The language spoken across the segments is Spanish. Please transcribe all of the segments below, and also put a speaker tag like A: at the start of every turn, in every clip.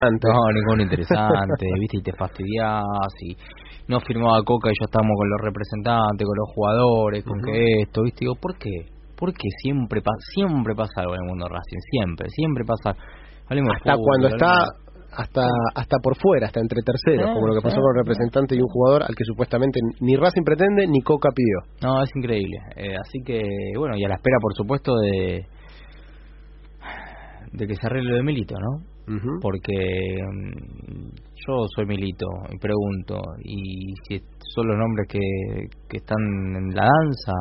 A: No, ninguno interesante, viste, y te fastidiás, y no firmaba Coca y ya estamos con los representantes, con los jugadores, con que esto, viste, digo, ¿por qué? Porque siempre pasa algo en el mundo Racing, siempre pasa. Hablemos
B: hasta
A: fútbol,
B: cuando está hasta por fuera, hasta entre terceros, como lo que pasó con el representante y un jugador al que supuestamente ni Racing pretende ni Coca pidió.
A: No, es increíble. Así que, bueno, y a la espera, por supuesto, de que se arregle lo de Milito, ¿no? Porque yo soy Milito y pregunto, y si son los nombres que están en la danza,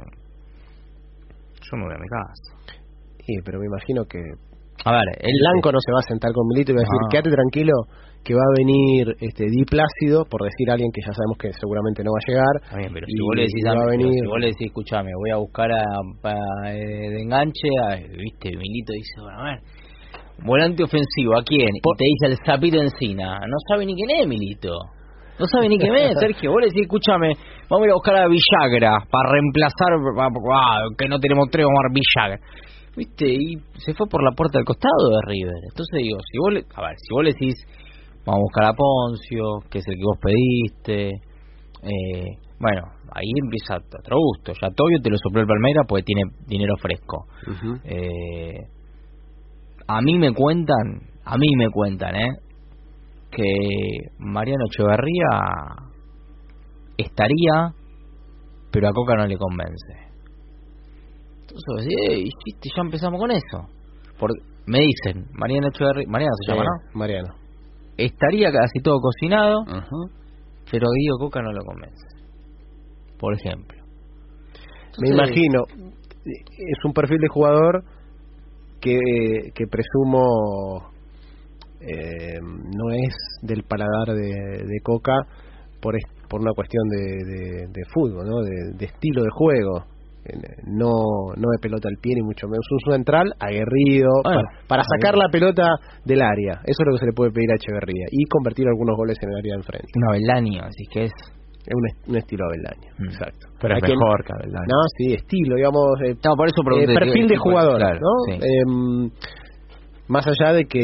A: yo me voy a mi casa.
B: Sí, pero me imagino que
A: a ver,
B: el Blanco no se va a sentar con Milito y va a decir, quédate tranquilo que va a venir Di Plácido, por decir a alguien que ya sabemos que seguramente no va a llegar.
A: Está bien, pero si vos le decís, escuchame, voy a buscar de enganche, viste, Milito dice, bueno, a ver, volante ofensivo, ¿a quién? Y te dice el Zapito Encina, no sabe ni quién es Milito. No sabe ni quién es, Sergio. Vos le decís, escúchame, vamos a ir a buscar a Villagra para reemplazar, que no tenemos tres, vamos a ver Villagra. ¿Viste? Y se fue por la puerta del costado de River. Entonces digo, si vos le decís, vamos a buscar a Poncio, que es el que vos pediste, bueno, ahí empieza otro gusto. Ya Tobio te lo sopló el Palmeiras porque tiene dinero fresco. A mí me cuentan, que Mariano Echeverría estaría, pero a Coca no le convence. Entonces, ya empezamos con eso. Me dicen, Mariano Echeverría, Mariano se llama, ¿no?
B: Mariano.
A: Estaría casi todo cocinado, pero Guido Coca no lo convence. Por ejemplo. Entonces,
B: me imagino, es un perfil de jugador que presumo no es del paladar de Coca por una cuestión de fútbol, ¿no? De estilo de juego. No de pelota al pie ni mucho menos, un central aguerrido para sacar la pelota del área. Eso es lo que se le puede pedir a Echeverría y convertir algunos goles en el área de enfrente.
A: Un Avellanio, así que es
B: un estilo Avellanio, exacto.
A: Pero es mejor que Avellanio.
B: No, sí, estilo, digamos,
A: no, por eso
B: perfil de jugador,
A: claro,
B: ¿no?
A: Sí.
B: Más allá de que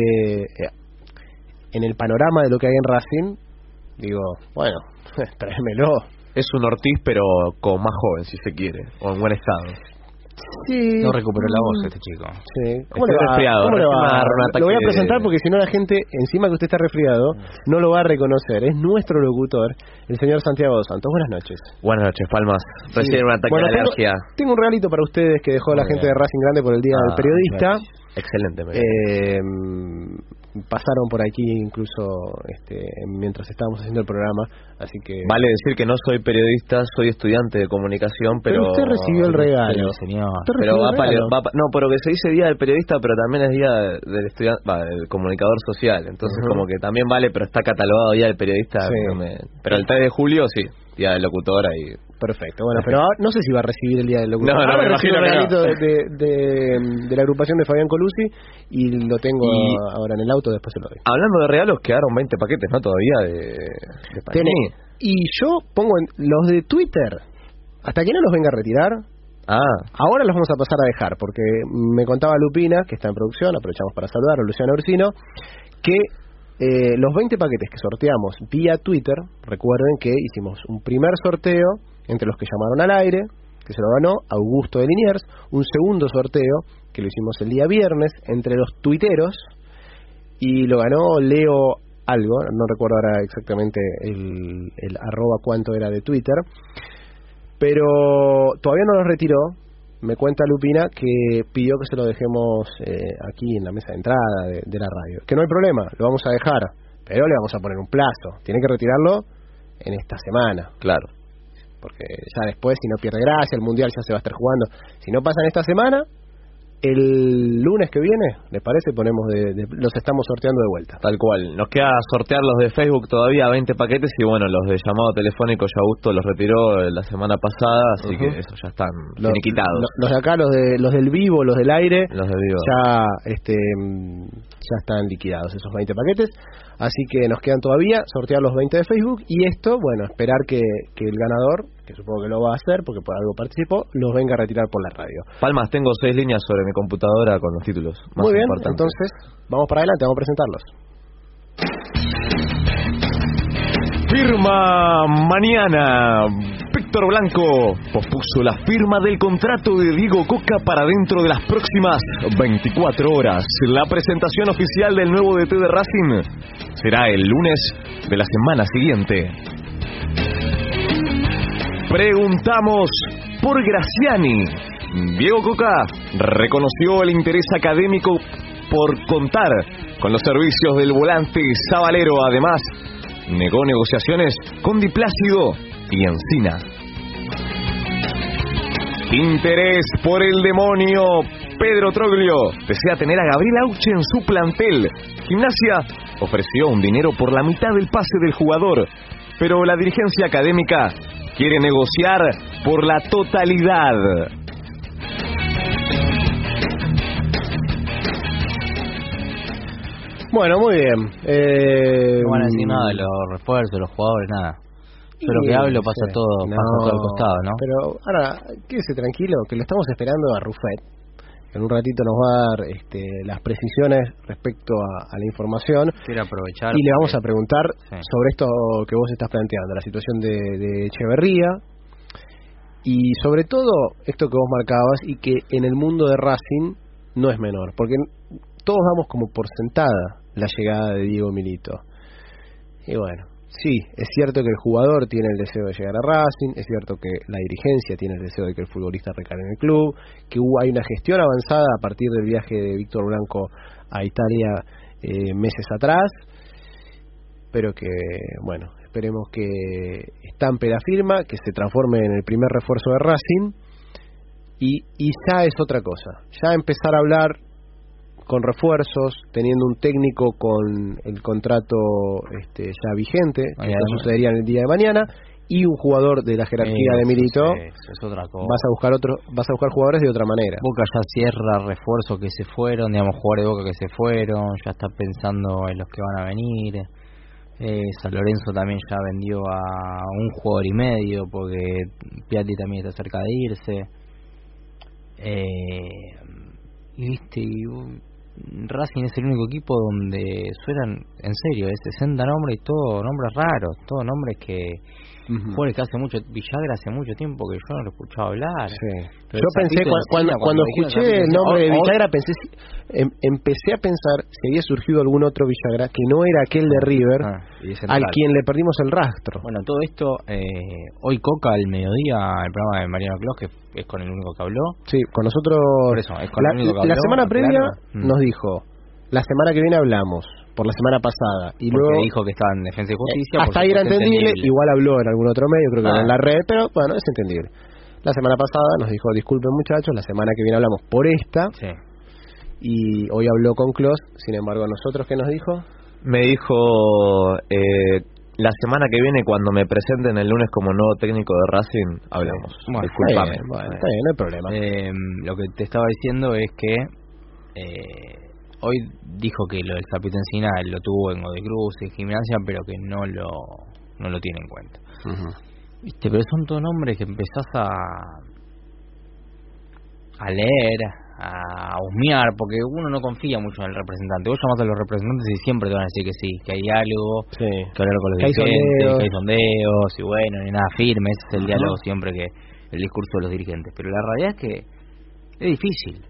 B: en el panorama de lo que hay en Racing, digo, bueno, tráemelo.
C: Es un Ortiz, pero como más joven, si se quiere, o en buen estado.
B: Sí.
A: No recuperó la voz este chico.
B: Sí.
C: ¿Cómo le va?
B: Lo voy a presentar porque si no la gente, encima que usted está resfriado, no lo va a reconocer. Es nuestro locutor, el señor Santiago dos Santos. Buenas noches.
C: Buenas noches, Palmas. Recién un ataque de alergia.
B: Tengo un regalito para ustedes que dejó la gente de Racing Grande por el Día del Periodista.
C: Excelente.
B: Pasaron por aquí incluso mientras estábamos haciendo el programa, así que
C: vale decir que no soy periodista, soy estudiante de comunicación, pero
B: usted recibió el regalo,
A: señor.
C: Pero no, pero que se dice Día del Periodista, pero también es Día del estudiante, del comunicador social, entonces como que también vale, pero está catalogado Día del Periodista, pero el 3 de julio sí, Día del Locutor ahí.
B: Perfecto, bueno, pero no sé si va a recibir el Día del Locutor.
C: No, me imagino
B: un regalito de la agrupación de Fabián Colucci y lo tengo ahora en el auto, después se lo doy.
C: Hablando de regalos, quedaron 20 paquetes, ¿no? Todavía de Panini.
B: Y yo pongo los de Twitter, hasta que no los venga a retirar, ahora los vamos a pasar a dejar, porque me contaba Lupina, que está en producción, aprovechamos para saludar a Luciano Orsino, que los 20 paquetes que sorteamos vía Twitter, recuerden que hicimos un primer sorteo entre los que llamaron al aire, que se lo ganó Augusto de Liniers, un segundo sorteo que lo hicimos el día viernes entre los tuiteros y lo ganó Leo algo, no recuerdo ahora exactamente el arroba cuánto era de Twitter, pero todavía no lo retiró. Me cuenta Lupina que pidió que se lo dejemos aquí en la mesa de entrada de la radio, que no hay problema, lo vamos a dejar, pero le vamos a poner un plazo, tiene que retirarlo en esta semana.
C: Claro.
B: Porque ya después, si no pierde gracia, el Mundial ya se va a estar jugando. Si no pasa en esta semana, el lunes que viene, ¿les parece? Ponemos los estamos sorteando de vuelta.
C: Tal cual. Nos queda sortear los de Facebook todavía, 20 paquetes, y bueno, los de llamado telefónico ya Augusto los retiró la semana pasada, así que eso ya están finiquitados.
B: Los de acá, los del vivo, los del aire,
C: los del vivo.
B: Ya están liquidados esos 20 paquetes. Así que nos quedan todavía sortear los 20 de Facebook y esto, bueno, esperar que el ganador, que supongo que lo va a hacer porque por algo participó, los venga a retirar por la radio.
C: Palmas, tengo 6 líneas sobre mi computadora con los títulos más
B: muy bien,
C: importantes.
B: entonces vamos para adelante, vamos a presentarlos.
D: Firma mañana. Víctor Blanco pospuso la firma del contrato de Diego Coca para dentro de las próximas 24 horas. La presentación oficial del nuevo DT de Racing será el lunes de la semana siguiente. Preguntamos por Graciani. Diego Coca reconoció el interés académico por contar con los servicios del volante sabalero. Además, negó negociaciones con Di Plácido y Encina. Interés por el demonio. Pedro Troglio desea tener a Gabriel Auche en su plantel. Gimnasia ofreció un dinero por la mitad del pase del jugador, pero la dirigencia académica quiere negociar por la totalidad.
B: Bueno, muy bien.
A: No van a decir nada de los refuerzos, de los jugadores, nada. Yo lo que hablo pasa todo al costado, ¿no?
B: Pero ahora, quédese tranquilo, que lo estamos esperando a Rufet. En un ratito nos va a dar las precisiones respecto a la información.
A: Quiero aprovechar.
B: Y le vamos a preguntar sobre esto que vos estás planteando, la situación de Echeverría. Y sobre todo, esto que vos marcabas y que en el mundo de Racing no es menor. Porque todos damos como por sentada la llegada de Diego Milito. Y bueno, sí, es cierto que el jugador tiene el deseo de llegar a Racing, es cierto que la dirigencia tiene el deseo de que el futbolista recale en el club, que hay una gestión avanzada a partir del viaje de Víctor Blanco a Italia meses atrás, pero que, bueno, esperemos que estampe la firma, que se transforme en el primer refuerzo de Racing, y ya es otra cosa, ya empezar a hablar con refuerzos, teniendo un técnico con el contrato ya vigente, que eso sucedería en el día de mañana, y un jugador de la jerarquía de Milito.
A: Es otra cosa.
B: Vas a buscar jugadores de otra manera.
A: Boca ya cierra refuerzos que se fueron, digamos, jugadores de Boca que se fueron, ya está pensando en los que van a venir. San Lorenzo también ya vendió a un jugador y medio, porque Piatti también está cerca de irse. Racing es el único equipo donde suenan, en serio, 60 nombres y todo nombres raros, todos nombres que jugadores que hace mucho, Villagra hace mucho tiempo que yo no lo escuchaba hablar.
B: Yo pensé cuando escuché el nombre de Villagra empecé a pensar si había surgido algún otro Villagra que no era aquel de River, al quien le perdimos el rastro.
A: Bueno, todo esto hoy Coca al mediodía, el programa de Mariano Clos, que es con el único que habló.
B: Sí, con nosotros.
A: Por eso, es con el único que habló.
B: La semana previa nos dijo, la semana que viene hablamos, por la semana pasada, y
A: porque
B: luego
A: dijo que estaba en Defensa y Justicia.
B: Hasta ahí era entendible, igual habló en algún otro medio, creo que en la red, pero bueno, es entendible. La semana pasada nos dijo, disculpen muchachos, la semana que viene hablamos por esta. Sí. Y hoy habló con Clos, sin embargo, ¿a nosotros qué nos dijo?
C: Me dijo, la semana que viene, cuando me presenten el lunes como nuevo técnico de Racing, hablamos.
B: Bueno, disculpame. Está bien, no hay problema.
A: Lo que te estaba diciendo es que hoy dijo que lo del Zapito Encina lo tuvo en Godoy Cruz y Gimnasia, pero que no lo tiene en cuenta. ¿Viste? Pero son todos nombres que empezás a leer, a husmear, porque uno no confía mucho en el representante. Vos llamás a los representantes y siempre te van a decir que sí, que hay algo, que hablar con los dirigentes, que hay sondeos, y bueno, ni nada firme. Ese es el diálogo siempre, que el discurso de los dirigentes. Pero la realidad es que es difícil.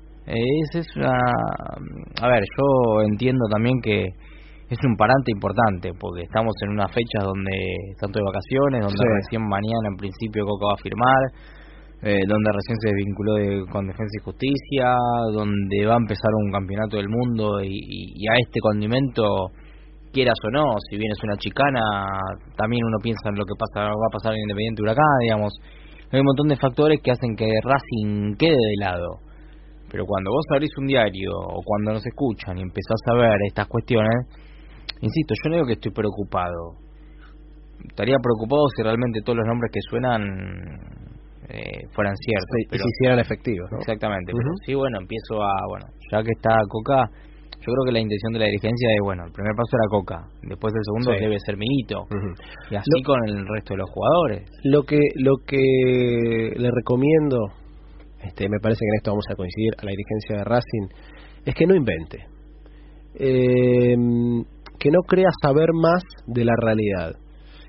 A: A ver, yo entiendo también que es un parante importante, porque estamos en unas fechas donde están todos de vacaciones, donde recién mañana en principio Coca va a firmar, donde recién se desvinculó con Defensa y Justicia, donde va a empezar un campeonato del mundo y a este condimento, quieras o no, si bien es una chicana, también uno piensa en lo que va a pasar en Independiente Huracán, digamos. Hay un montón de factores que hacen que Racing quede de lado. Pero cuando vos abrís un diario o cuando nos escuchan y empezás a ver estas cuestiones, insisto, yo no digo que estoy preocupado. Estaría preocupado si realmente todos los nombres que suenan fueran ciertos.
B: Y se hicieran efectivos, ¿no?
A: Exactamente. Pero sí, empiezo ya que está Coca, yo creo que la intención de la dirigencia es, el primer paso era Coca, después el segundo debe ser Milito, y así con el resto de los jugadores.
B: Lo que le recomiendo, me parece que en esto vamos a coincidir, a la dirigencia de Racing, es que no invente, que no crea saber más de la realidad,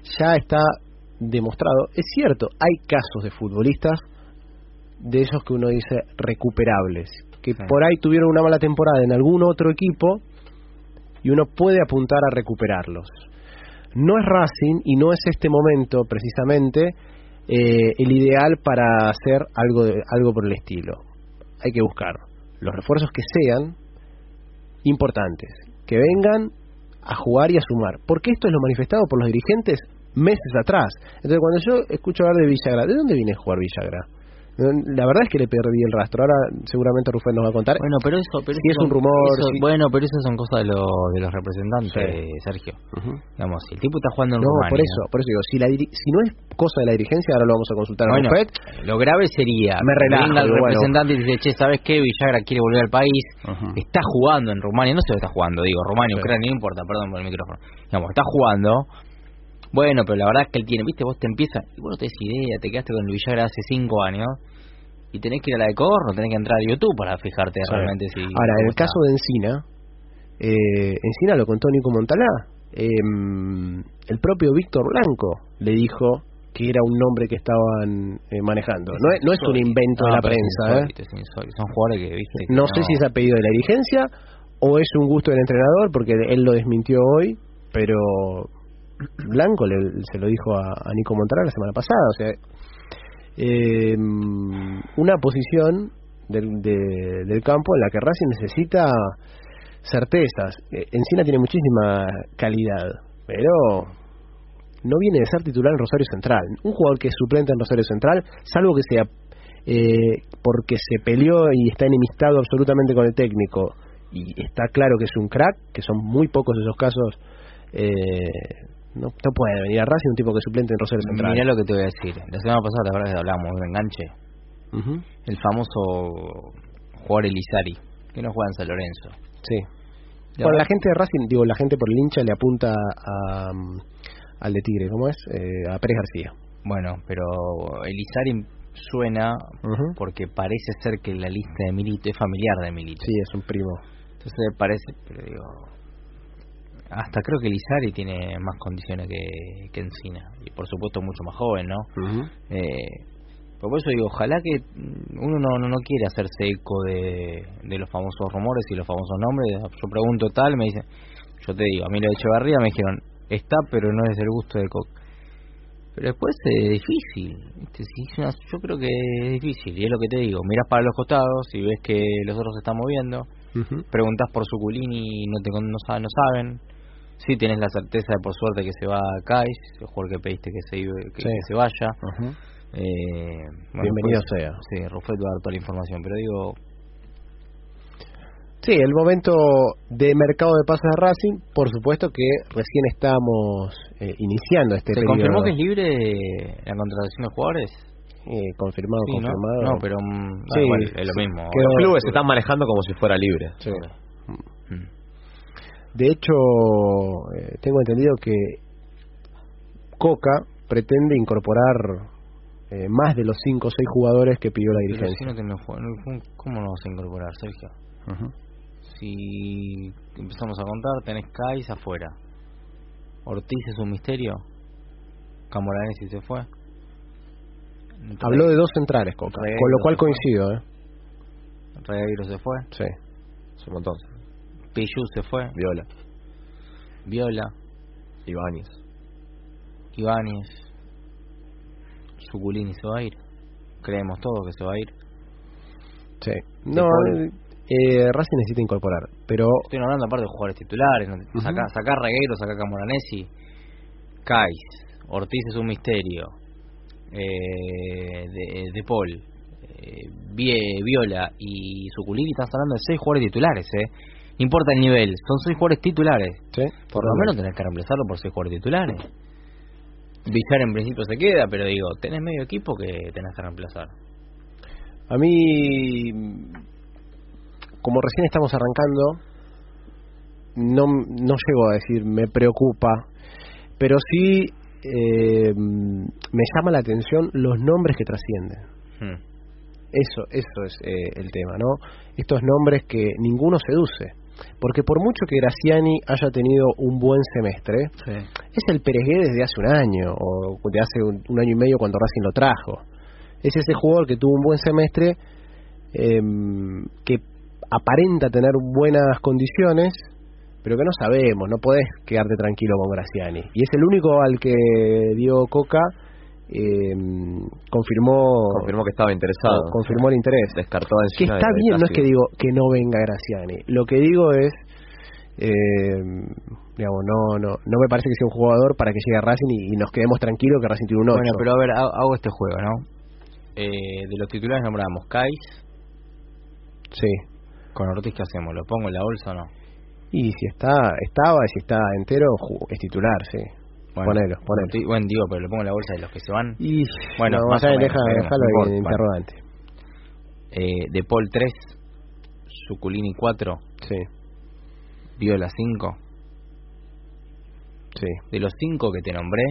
B: ya está demostrado. Es cierto, hay casos de futbolistas de esos que uno dice recuperables, que por ahí tuvieron una mala temporada en algún otro equipo y uno puede apuntar a recuperarlos. No es Racing y no es este momento precisamente el ideal para hacer algo por el estilo. Hay que buscar los refuerzos que sean importantes, que vengan a jugar y a sumar, porque esto es lo manifestado por los dirigentes meses atrás. Entonces, cuando yo escucho hablar de Villagra, ¿de dónde viene a jugar Villagra? La verdad es que le perdí el rastro. Ahora seguramente Rufén nos va a contar.
A: Bueno, pero si es un rumor. Bueno, pero eso son cosas de los representantes, Sergio. Digamos, si el tipo está jugando en Rumania.
B: Por eso digo, si no es cosa de la dirigencia, ahora lo vamos a consultar a Rufén.
A: Lo grave sería venga el representante y dice, che, ¿sabes qué? Villagra quiere volver al país, está jugando en Rumania, no sé dónde está jugando, digo, Rumania, Ucrania, no importa, perdón por el micrófono. Digamos, está jugando. Bueno, pero la verdad es que él tiene, viste, vos te empiezas, y vos no tenés idea, te quedaste con el Villagra hace 5 años, y tenés que ir a la de Coborno, tenés que entrar a YouTube para fijarte realmente si...
B: Ahora, en el caso de Encina, Encina lo contó Nico Montalá, el propio Víctor Blanco le dijo que era un nombre que estaban manejando. No es un invento de la prensa.
A: Son jugadores que, viste...
B: Que no sé si es a pedido de la dirigencia, o es un gusto del entrenador, porque él lo desmintió hoy, pero... Blanco se lo dijo a Nico Montalá la semana pasada. O sea, una posición del campo en la que Racing necesita certezas. Encina tiene muchísima calidad, pero no viene de ser titular en Rosario Central. Un jugador que es suplente en Rosario Central, salvo que sea porque se peleó y está enemistado absolutamente con el técnico, y está claro que es un crack, que son muy pocos esos casos. No puede venir a Racing un tipo que suplente en Rosario Central.
A: Mirá lo que te voy a decir. La semana pasada, la verdad, hablamos de enganche. El famoso jugador Elizari, que no juega en San Lorenzo.
B: Sí. Bueno, la gente de Racing, digo, la gente por el hincha le apunta al de Tigre, ¿cómo es? A Pérez García.
A: Bueno, pero Elizari suena porque parece ser que la lista de Milito es familiar de Milito.
B: Sí, es un primo.
A: Entonces parece, pero digo... Hasta creo que Elizari tiene más condiciones que Encina, y por supuesto mucho más joven, ¿no? Por eso digo, ojalá que uno no quiere hacerse eco de los famosos rumores y los famosos nombres. Yo pregunto tal, me dicen, yo te digo, a mí lo de Echevarría me dijeron, está, pero no es del gusto de Coq. Pero después es difícil, ¿viste? Yo creo que es difícil, y es lo que te digo, mirás para los costados y ves que los otros se están moviendo, preguntás por Suculini y no saben. Sí, tenés la certeza de, por suerte, que se va a Kais, el jugador que pediste que se vaya.
B: Bienvenido sea.
A: Sí, Rufet va a dar toda la información, pero digo...
B: Sí, el momento de mercado de pases de Racing, por supuesto que recién estamos iniciando este periodo.
A: ¿Se confirmó que es libre la contratación de jugadores?
B: Confirmado,
A: sí,
B: confirmado.
A: No, pero sí, igual, es lo mismo.
C: Los clubes se están manejando como si fuera libre.
B: Sí. De hecho, tengo entendido que Coca pretende incorporar más de los 5 o 6 jugadores que pidió la dirigencia.
A: ¿Cómo no vas a incorporar, Sergio? Si empezamos a contar, tenés Kais afuera, Ortiz es un misterio, Camoranesi se fue.
B: Habló de 2 centrales, Coca,
A: Regueiro,
B: con lo cual coincido.
A: Regueiro se fue.
B: Sí,
C: es un montón.
A: Pillú se fue. Viola. Ibáñez. Suculini se va a ir. Creemos todos que se va a ir.
B: Sí. No, Racing necesita incorporar, pero...
A: Estoy hablando aparte de jugadores titulares. Sacá Regueiro, sacá Camoranesi. Kais. Ortiz es un misterio. De Paul. Viola y Suculini, estás hablando de 6 jugadores titulares, No importa el nivel, son 6 jugadores titulares.
B: Sí,
A: por lo menos tenés que reemplazarlo por 6 jugadores titulares. Villar en principio se queda, pero digo, tenés medio equipo que tenés que reemplazar.
B: A mí, como recién estamos arrancando, no llego a decir me preocupa, pero sí me llama la atención los nombres que trascienden. Eso es el tema, ¿no? Estos nombres que ninguno seduce. Porque por mucho que Graciani haya tenido un buen semestre, es el Pérez Guedes de hace un año, o de hace un año y medio cuando Racing lo trajo. Es ese jugador que tuvo un buen semestre, que aparenta tener buenas condiciones, pero que no sabemos, no podés quedarte tranquilo con Graciani. Y es el único al que Diego Coca confirmó
C: que estaba interesado.
B: Confirmó el interés.
C: Descartó
B: que está bien, no es que digo que no venga Graciani. Lo que digo es, digamos, no me parece que sea un jugador para que llegue a Racing y nos quedemos tranquilos que Racing tiene un 8.
A: Bueno, pero a ver, hago este juego, ¿no? De los titulares nombramos Kais.
B: Sí.
A: Con Ortiz, ¿qué hacemos? ¿Lo pongo en la bolsa o no?
B: Y si estaba y si está entero, es titular, sí. Bueno, ponelo.
A: Bueno, digo, pero lo pongo en la bolsa de los que se van.
B: Y
A: bueno,
B: no,
A: más o menos,
B: déjalo en interrogante.
A: De Paul 3, Zuculini 4.
B: Sí.
A: Viola 5.
B: Sí.
A: De los 5 que te nombré,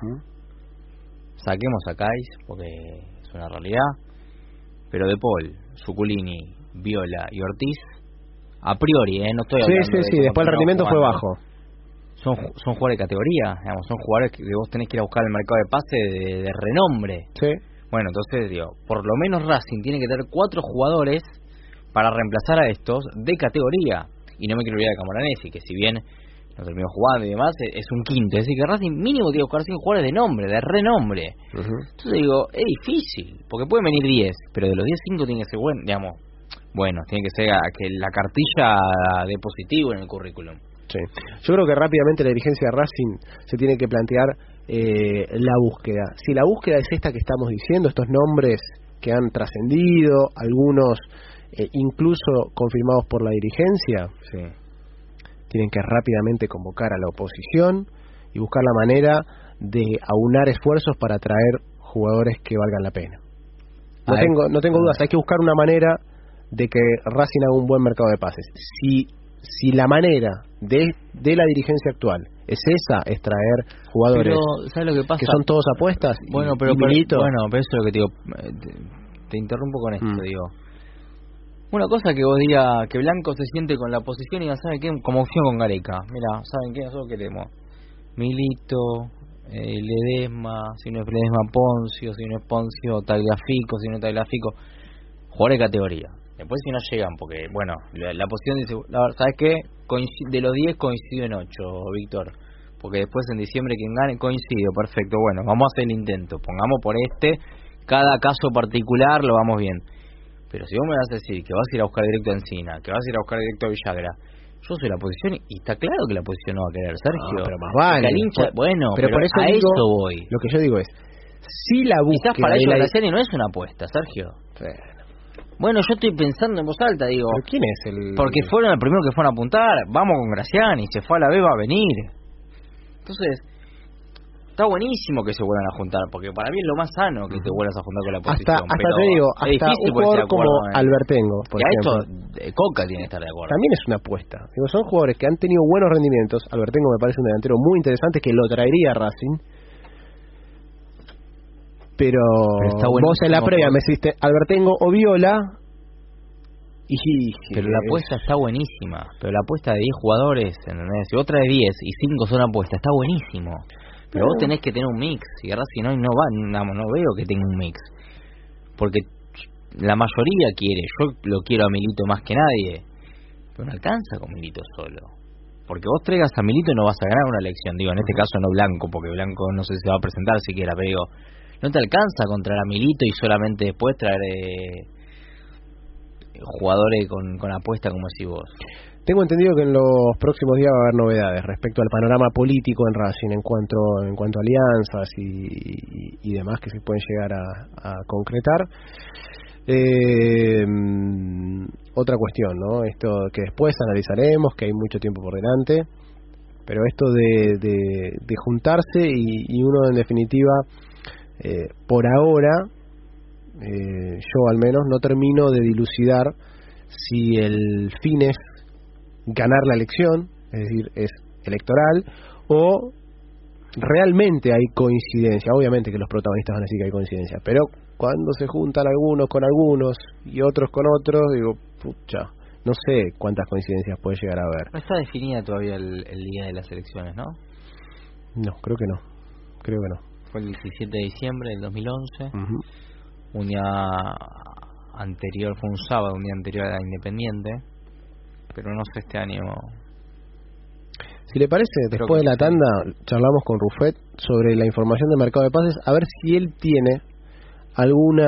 A: saquemos a Kais, porque es una realidad. Pero de Paul, Zuculini, Viola y Ortiz, a priori, no estoy hablando
B: sí, después el rendimiento fue bajo.
A: Son jugadores de categoría, digamos, son jugadores que vos tenés que ir a buscar el mercado de pase de renombre.
B: Sí.
A: Bueno, entonces digo, por lo menos Racing tiene que tener 4 jugadores para reemplazar a estos de categoría. Y no me quiero olvidar de Camoranesi, que si bien no terminó jugando y demás, es un quinto. Es decir, que Racing mínimo tiene que buscar 5 jugadores de nombre, de renombre. Entonces digo, es difícil, porque pueden venir 10, pero de los 10, 5 tiene que ser bueno, tiene que ser que la cartilla de positivo en el currículum.
B: Sí. Yo creo que rápidamente la dirigencia de Racing se tiene que plantear la búsqueda. Si la búsqueda es esta que estamos diciendo, estos nombres que han trascendido, algunos incluso confirmados por la dirigencia, tienen que rápidamente convocar a la oposición y buscar la manera de aunar esfuerzos para traer jugadores que valgan la pena. No tengo dudas, hay que buscar una manera de que Racing haga un buen mercado de pases. Si la manera de la dirigencia actual es traer jugadores,
A: pero, ¿sabes lo que pasa?
B: Que son todos apuestas.
A: Bueno, pero eso es lo que te digo. Te interrumpo con esto, digo. Una cosa que vos digas que Blanco se siente con la posición y diga, ¿saben qué? Como opción con Gareca. Mira, ¿saben qué? Nosotros queremos Milito, Ledesma, si no es Ledesma Poncio, si no es Poncio Tagliafico, si no es Tagliafico, jugadores de categoría. Después si no llegan, porque bueno, la posición dice, ¿sabes qué? De los 10 coincido en 8, Víctor, porque después en diciembre quien gane coincido, perfecto, bueno, vamos a hacer el intento, pongamos por cada caso particular lo vamos bien. Pero si vos me vas a decir que vas a ir a buscar directo a Encina, que vas a ir a buscar directo a Villagra, yo soy la posición y está claro que la posición no va a querer, Sergio.
B: No, pero más vale.
A: Pero por eso
B: digo,
A: eso voy.
B: Lo que yo digo es, si la búsqueda...
A: Quizás para ellos Graciani no es una apuesta, Sergio.
B: Sí.
A: Bueno, yo estoy pensando en voz alta, digo...
B: ¿Pero quién es el...?
A: Porque fueron el primero que fueron a apuntar, vamos con Graciani, se fue a la B, va a venir. Entonces, está buenísimo que se vuelvan a juntar, porque para mí es lo más sano que te vuelvas a juntar con la posición.
B: Hasta te digo, hasta un jugador como Albertengo, por ejemplo.
A: Esto, Coca tiene que estar de acuerdo.
B: También es una apuesta. Digo, son jugadores que han tenido buenos rendimientos. Albertengo me parece un delantero muy interesante que lo traería a Racing. Pero vos en la previa me hiciste Albertengo o Viola
A: pero la apuesta está buenísima. Pero la apuesta de 10 jugadores, ¿entendés? Si otra de 10 y 5 son apuestas, está buenísimo. Pero vos tenés que tener un mix. Y Racing no veo que tenga un mix. Porque la mayoría quiere. Yo lo quiero a Milito más que nadie. Pero no alcanza con Milito solo. Porque vos traigas a Milito y no vas a ganar una elección. Digo, en este caso no Blanco, porque Blanco no sé si se va a presentar siquiera. Pero digo, no te alcanza contra a Milito y solamente después traer jugadores con apuesta, como decís vos.
B: Tengo entendido que en los próximos días va a haber novedades respecto al panorama político en Racing en cuanto a alianzas y demás que se pueden llegar a concretar. Otra cuestión, ¿no? Esto que después analizaremos, que hay mucho tiempo por delante, pero esto de juntarse y uno en definitiva, por ahora, yo al menos no termino de dilucidar si el fin es ganar la elección, es decir, es electoral, o realmente hay coincidencia. Obviamente que los protagonistas van a decir que hay coincidencia, pero cuando se juntan algunos con algunos y otros con otros, digo, pucha, no sé cuántas coincidencias puede llegar a haber.
A: No está definida todavía el día de las elecciones, ¿no?
B: No, creo que no.
A: Fue el 17 de diciembre del 2011. Un día anterior, fue un sábado, un día anterior a la Independiente. Pero no sé este año.
B: Si le parece, después de la tanda charlamos con Rufet sobre la información de mercado de pases, a ver si él tiene alguna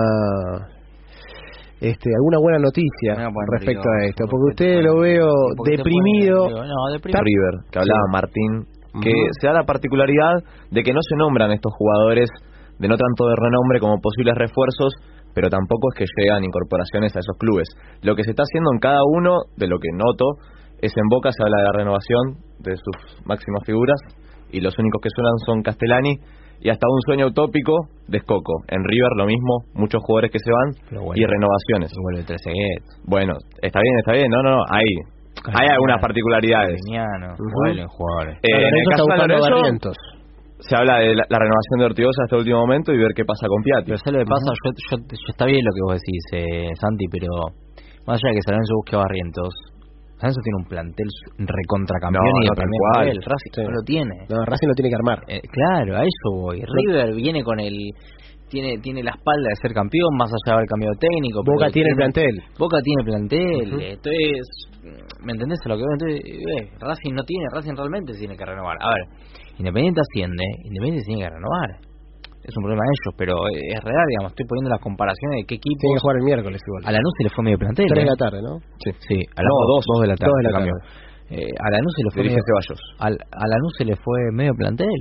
B: buena noticia respecto a esto, porque usted lo veo deprimido.
C: River, que hablaba Martín, que se da la particularidad de que no se nombran estos jugadores de no tanto de renombre como posibles refuerzos, pero tampoco es que llegan incorporaciones a esos clubes. Lo que se está haciendo en cada uno, de lo que noto, es en Boca se habla de la renovación de sus máximas figuras, y los únicos que suenan son Castellani y hasta un sueño utópico de Scocco. En River lo mismo, muchos jugadores que se van y renovaciones.
A: Vuelve Trezeguet.
C: Bueno, está bien, no, hay algunas particularidades.
A: Vuelven jugadores.
C: En el caso de Lorenzo, se habla de la renovación de Ortigosa hasta el último momento y ver qué pasa con Piatti.
A: Pero ¿sabes lo que pasa? Yo está bien lo que vos decís, Santi, pero más allá de que San Lorenzo busque a Barrientos, San Lorenzo tiene un plantel recontracampeón y de primer nivel. Racing no lo tiene.
B: No, Racing lo tiene que armar.
A: Claro, a eso voy. River viene con el... Tiene la espalda de ser campeón, más allá de haber cambiado técnico.
B: Boca tiene el plantel.
A: Boca tiene plantel. Entonces, ¿me entendés a lo que voy? Entonces, Racing no tiene, Racing realmente tiene que renovar. A ver, Independiente asciende, Independiente tiene que renovar. Es un problema de ellos, pero es real, digamos. Estoy poniendo las comparaciones de qué equipo.
B: Tiene que jugar el miércoles igual.
A: A Lanús se le fue medio plantel.
B: 3 de la tarde, ¿no?
A: Sí. A Lanús, 2 de la tarde.
B: 2 de la tarde.
A: A Lanús se le fue medio,
C: Ceballos.
A: A Lanús se le fue medio plantel.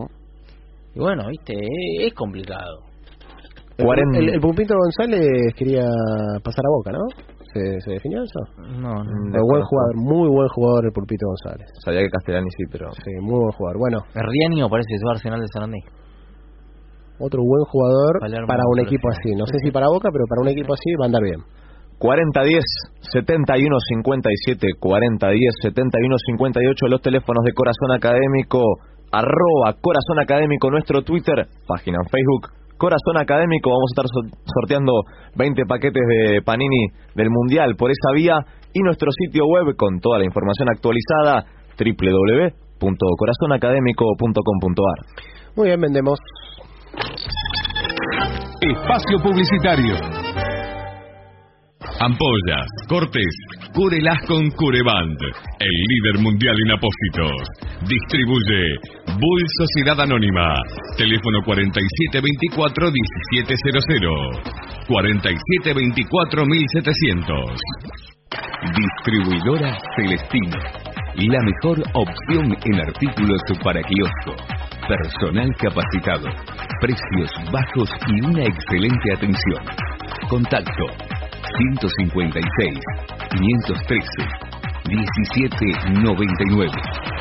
A: Y bueno, viste, es complicado.
B: El Pulpito González quería pasar a Boca, ¿no? ¿Se definió eso?
A: No.
B: Buen jugador, muy buen jugador el Pulpito González.
C: Sabía que Castellani sí, pero...
B: Sí, muy buen jugador. Bueno.
A: Riani parece que es Arsenal de Sarandí.
B: Otro buen jugador
A: Palermo,
B: para un equipo así. No sé si para Boca, pero para un equipo así va a andar bien.
C: 40-10, 71-57, 40-10, 71-58, los teléfonos de Corazón Académico, @Corazón Académico, nuestro Twitter, página en Facebook, Corazón Académico. Vamos a estar sorteando 20 paquetes de Panini del Mundial por esa vía, y nuestro sitio web con toda la información actualizada, www.corazonacadémico.com.ar.
B: Muy bien, vendemos.
E: Espacio publicitario. Ampollas, cortes, cúrelas con Cureband, el líder mundial en apósitos. Distribuye Bull Sociedad Anónima. Teléfono 4724-1700, 4724-1700. Distribuidora Celestino, la mejor opción en artículos para kiosco. Personal capacitado, precios bajos y una excelente atención. Contacto 156 513 1799.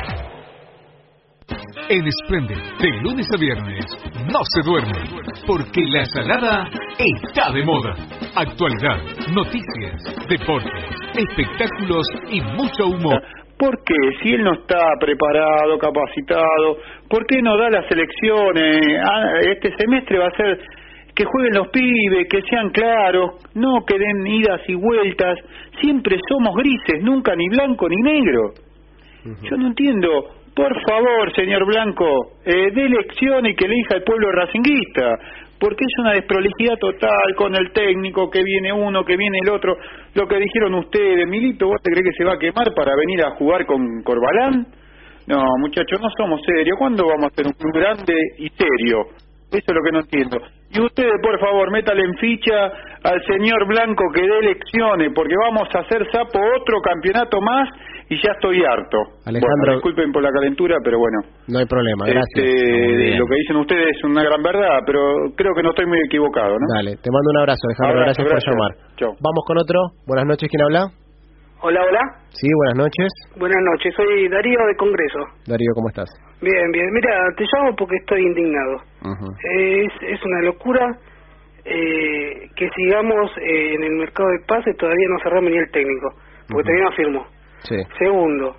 E: En Splendid, de lunes a viernes, no se duerme, porque la salada está de moda. Actualidad, noticias, deportes, espectáculos y mucho humor.
F: ¿Por qué? Si él no está preparado, capacitado, ¿por qué no da las elecciones? Este semestre va a ser que jueguen los pibes, que sean claros, no que den idas y vueltas. Siempre somos grises, nunca ni blanco ni negro. Yo no entiendo. Por favor, señor Blanco, dé elecciones y que elija el pueblo racinguista, porque es una desprolijidad total con el técnico, que viene uno, que viene el otro. Lo que dijeron ustedes, Milito, ¿vos te crees que se va a quemar para venir a jugar con Corbalán? No, muchachos, no somos serios. ¿Cuándo vamos a ser un club grande y serio? Eso es lo que no entiendo. Y ustedes, por favor, métale en ficha al señor Blanco que dé elecciones, porque vamos a hacer sapo otro campeonato más y ya estoy harto.
B: Alejandro,
F: bueno, disculpen por la calentura, pero bueno.
B: No hay problema, gracias.
F: Lo que dicen ustedes es una gran verdad, pero creo que no estoy muy equivocado, ¿no?
B: Dale, te mando un abrazo, Alejandro, gracias por llamar.
F: Chau.
B: Vamos con otro. Buenas noches, ¿quién habla?
G: Hola, hola.
B: Sí, buenas noches.
G: Buenas noches, soy Darío de Congreso.
B: Darío, ¿cómo estás?
G: Bien, bien. Mira, te llamo porque estoy indignado. Es una locura que sigamos en el mercado de pases, todavía no cerramos ni el técnico, porque todavía no firmó.
B: Sí.
G: Segundo,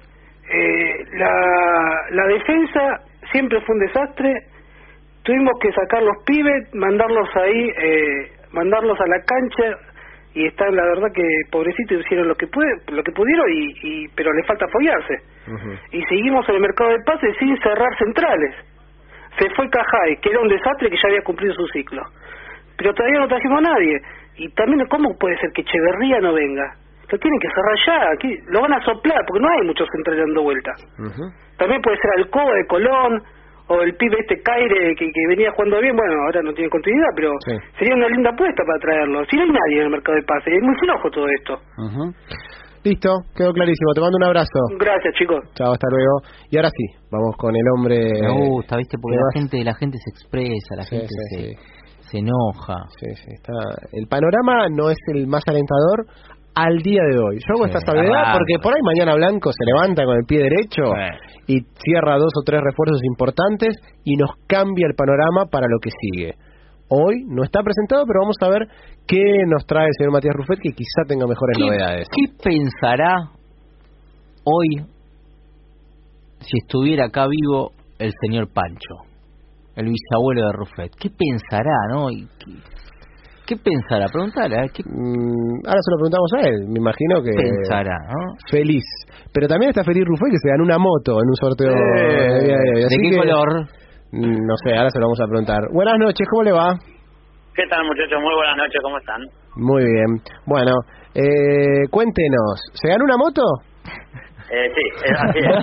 G: la defensa siempre fue un desastre. Tuvimos que sacar los pibes, mandarlos ahí, mandarlos a la cancha, y están, la verdad que pobrecitos, hicieron lo que pudieron pero le falta apoyarse. Y seguimos en el mercado de pases sin cerrar centrales. Se fue Cajay, que era un desastre, que ya había cumplido su ciclo, pero todavía no trajimos a nadie. Y también, ¿cómo puede ser que Echeverría no venga? Lo tienen que cerrar ya, aquí lo van a soplar porque no hay muchos centrales dando vueltas. También puede ser Alcoba de Colón, o el pibe Caire que venía jugando bien. Bueno, ahora no tiene continuidad, pero sería una linda apuesta para traerlo. Si no hay nadie en el mercado de pases, es muy flojo todo esto.
B: Listo, quedó clarísimo. Te mando un abrazo.
G: Gracias, chicos.
B: Chao, hasta luego. Y ahora sí, vamos con el hombre.
A: Me gusta, ¿viste? Porque la gente se expresa, la gente se enoja.
B: El panorama no es el más alentador al día de hoy. Yo hago esta salvedad porque por ahí mañana Blanco se levanta con el pie derecho y cierra 2 o 3 refuerzos importantes y nos cambia el panorama para lo que sigue. Hoy no está presentado, pero vamos a ver qué nos trae el señor Matías Rufet, que quizá tenga mejores novedades.
A: ¿Qué pensará hoy si estuviera acá vivo el señor Pancho, el bisabuelo de Rufet? ¿Qué pensará, no? ¿Qué pensará? Preguntale.
B: Ahora se lo preguntamos a él. Me imagino que
A: pensará, ¿no?
B: Feliz. Pero también está feliz Rufet, que se ganó una moto en un sorteo de día de hoy.
A: ¿De qué color?
B: No sé, ahora se lo vamos a preguntar. Buenas noches, ¿cómo le va?
H: ¿Qué tal, muchachos? Muy buenas noches, ¿cómo están?
B: Muy bien. Bueno, cuéntenos, ¿se ganó una moto?
H: Sí, así es.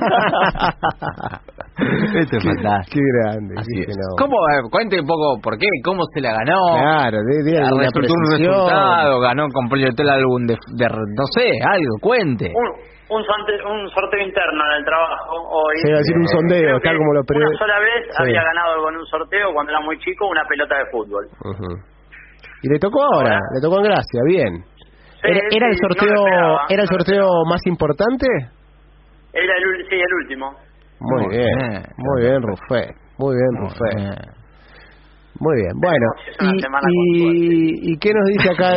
A: Esto es fantástico.
B: Qué grande.
A: Así es. ¿Cómo? Cuente un poco por qué, cómo se la ganó.
B: Claro,
A: resultó un resultado, ganó, completó el álbum de no sé, algo, cuente.
H: Un sorteo interno en el trabajo hoy.
B: Se iba a decir un sondeo, tal como lo
H: una sola vez había ganado con un sorteo cuando era muy chico una pelota de fútbol.
B: Y le tocó ahora, le tocó en Gracia, bien. ¿Era el sorteo más importante?
H: Era el último.
B: Muy bien, Rufet. Muy bien, Rufet. Muy bien, bueno. ¿Y qué nos dice acá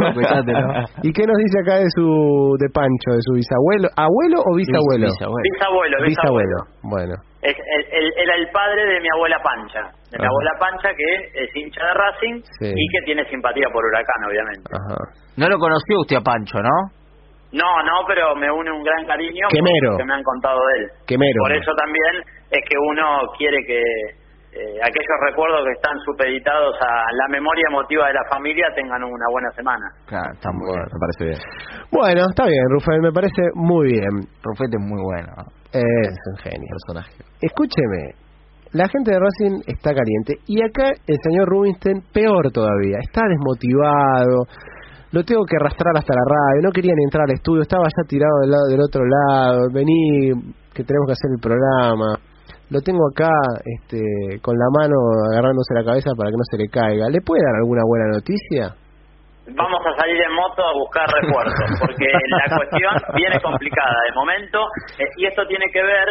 B: ¿Y qué nos dice acá de Pancho, de su bisabuelo? ¿Abuelo o bisabuelo?
H: Bisabuelo.
B: Bueno.
H: Era el padre de mi abuela Pancha. De mi abuela Pancha, que es hincha de Racing y que tiene simpatía por Huracán, obviamente.
A: No lo conoció usted a Pancho, ¿no?
H: No, pero me une un gran cariño
B: Quemero.
H: que me han contado de él.
B: Quemero.
H: Por eso también es que uno quiere que aquellos recuerdos que están supeditados a la memoria emotiva de la familia tengan una buena semana.
A: Claro, está muy bien, me parece bien.
B: Bueno, está bien, Rufet, me parece muy bien.
A: Rufet es muy bueno.
B: Es un genio. Personaje. Escúcheme, la gente de Racing está caliente y acá el señor Rubinstein peor todavía, está desmotivado. Lo tengo que arrastrar hasta la radio, no querían entrar al estudio, estaba ya tirado del otro lado, vení, que tenemos que hacer el programa. Lo tengo acá con la mano agarrándose la cabeza para que no se le caiga. ¿Le puede dar alguna buena noticia?
H: Vamos a salir en moto a buscar refuerzos, porque la cuestión viene complicada de momento, y esto tiene que ver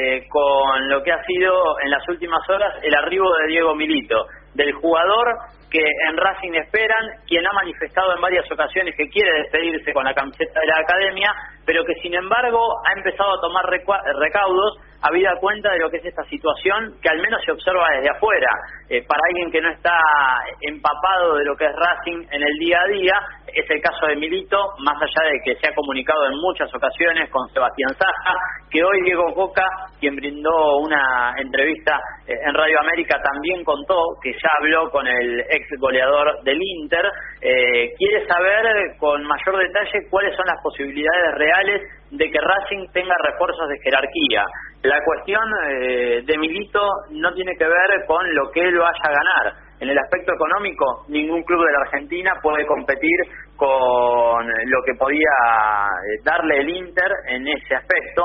H: con lo que ha sido en las últimas horas el arribo de Diego Milito, del jugador que en Racing esperan, quien ha manifestado en varias ocasiones que quiere despedirse con la camiseta de la academia, pero que sin embargo ha empezado a tomar recaudos habida cuenta de lo que es esta situación, que al menos se observa desde afuera. Para alguien que no está empapado de lo que es Racing en el día a día, es el caso de Milito, más allá de que se ha comunicado en muchas ocasiones con Sebastián Saja, que hoy Diego Coca, quien brindó una entrevista en Radio América, también contó que ya habló con el ex goleador del Inter. Quiere saber con mayor detalle cuáles son las posibilidades reales de que Racing tenga refuerzos de jerarquía. La cuestión de Milito no tiene que ver con lo que él vaya a ganar. En el aspecto económico, ningún club de la Argentina puede competir con lo que podía darle el Inter en ese aspecto,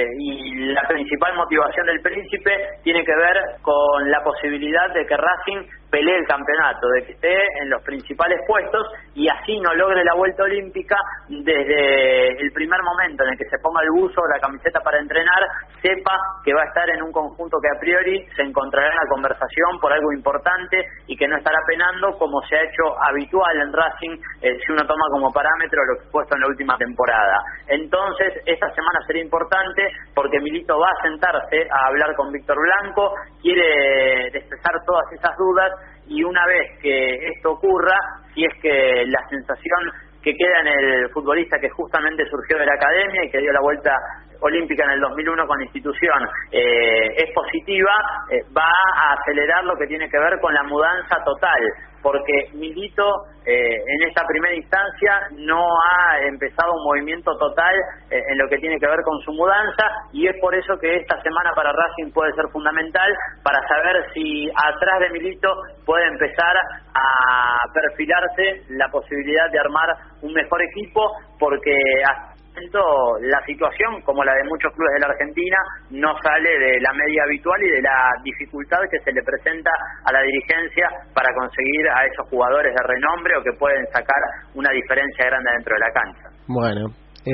H: y la principal motivación del Príncipe tiene que ver con la posibilidad de que Racing pelee el campeonato, de que esté en los principales puestos y así no logre la vuelta olímpica. Desde el primer momento en el que se ponga el buzo o la camiseta para entrenar, sepa que va a estar en un conjunto que a priori se encontrará en la conversación por algo importante y que no estará penando, como se ha hecho habitual en Racing, si uno toma como parámetro lo expuesto en la última temporada. Entonces, esta semana será importante porque Milito va a sentarse a hablar con Víctor Blanco, quiere despejar todas esas dudas, y una vez que esto ocurra, si es que la sensación que queda en el futbolista que justamente surgió de la academia y que dio la vuelta olímpica en el 2001 con la institución, es positiva, va a acelerar lo que tiene que ver con la mudanza total, porque Milito en esta primera instancia no ha empezado un movimiento total en lo que tiene que ver con su mudanza, y es por eso que esta semana para Racing puede ser fundamental para saber si atrás de Milito puede empezar a perfilarse la posibilidad de armar un mejor equipo, porque hasta la situación, como la de muchos clubes de la Argentina, no sale de la media habitual y de la dificultad que se le presenta a la dirigencia para conseguir a esos jugadores de renombre o que pueden sacar una diferencia grande dentro de la cancha.
B: Bueno,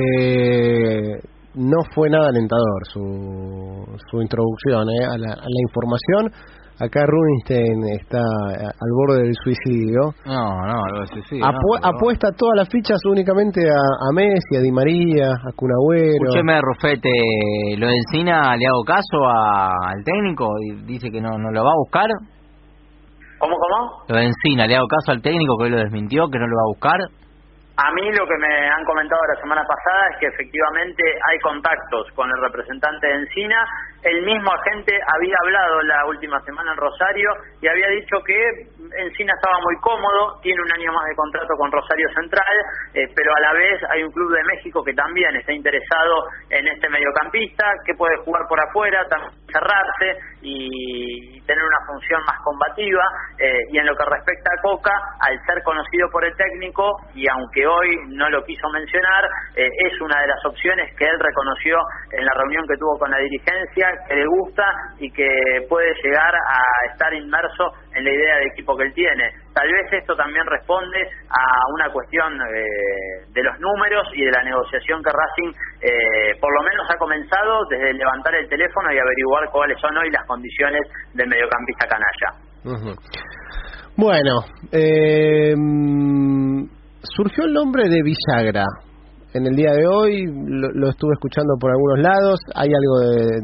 B: no fue nada alentador su introducción a la información. Acá Rubinstein está al borde del suicidio.
A: No, suicidio.
B: Apuesta todas las fichas únicamente a Messi, a Di María, a Kun Agüero.
A: Escúcheme, Rufete, lo de Encina, ¿le hago caso al técnico? Y dice que no lo va a buscar.
H: ¿Cómo?
A: Lo de Encina, ¿le hago caso al técnico que hoy lo desmintió, que no lo va a buscar?
H: A mí lo que me han comentado la semana pasada es que efectivamente hay contactos con el representante de Encina. El mismo agente había hablado la última semana en Rosario y había dicho que Encina estaba muy cómodo, tiene un año más de contrato con Rosario Central, pero a la vez hay un club de México que también está interesado en este mediocampista, que puede jugar por afuera, también cerrarse y tener una función más combativa. Y en lo que respecta a Coca, al ser conocido por el técnico, y aunque hoy no lo quiso mencionar, es una de las opciones que él reconoció en la reunión que tuvo con la dirigencia, que le gusta y que puede llegar a estar inmerso en la idea de equipo que él tiene. Tal vez esto también responde a una cuestión de los números y de la negociación que Racing por lo menos ha comenzado desde levantar el teléfono y averiguar cuáles son hoy las condiciones del mediocampista canalla.
B: Bueno, surgió el nombre de Villagra. En el día de hoy lo estuve escuchando por algunos lados. ¿Hay algo